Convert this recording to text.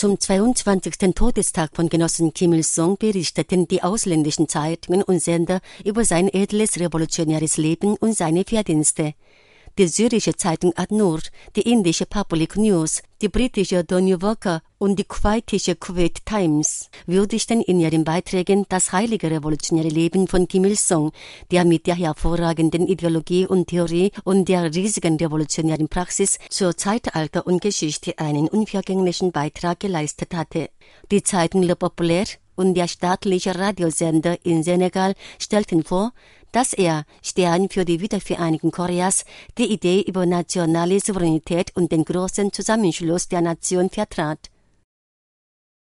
Zum 22. Todestag von Genossen Kim Il-sung berichteten die ausländischen Zeitungen und Sender über sein edles revolutionäres Leben und seine Verdienste. Die syrische Zeitung Ad-Nur, die indische Public News, die britische The New Worker und die kuwaitische Kuwait Times würdigten in ihren Beiträgen das heilige revolutionäre Leben von Kim Il-sung, der mit der hervorragenden Ideologie und Theorie und der riesigen revolutionären Praxis zur Zeitalter und Geschichte einen unvergänglichen Beitrag geleistet hatte. Die Zeitung Le Populaire und der staatliche Radiosender in Senegal stellten vor, dass er, Stern für die Wiedervereinigung Koreas, die Idee über nationale Souveränität und den großen Zusammenschluss der Nation vertrat.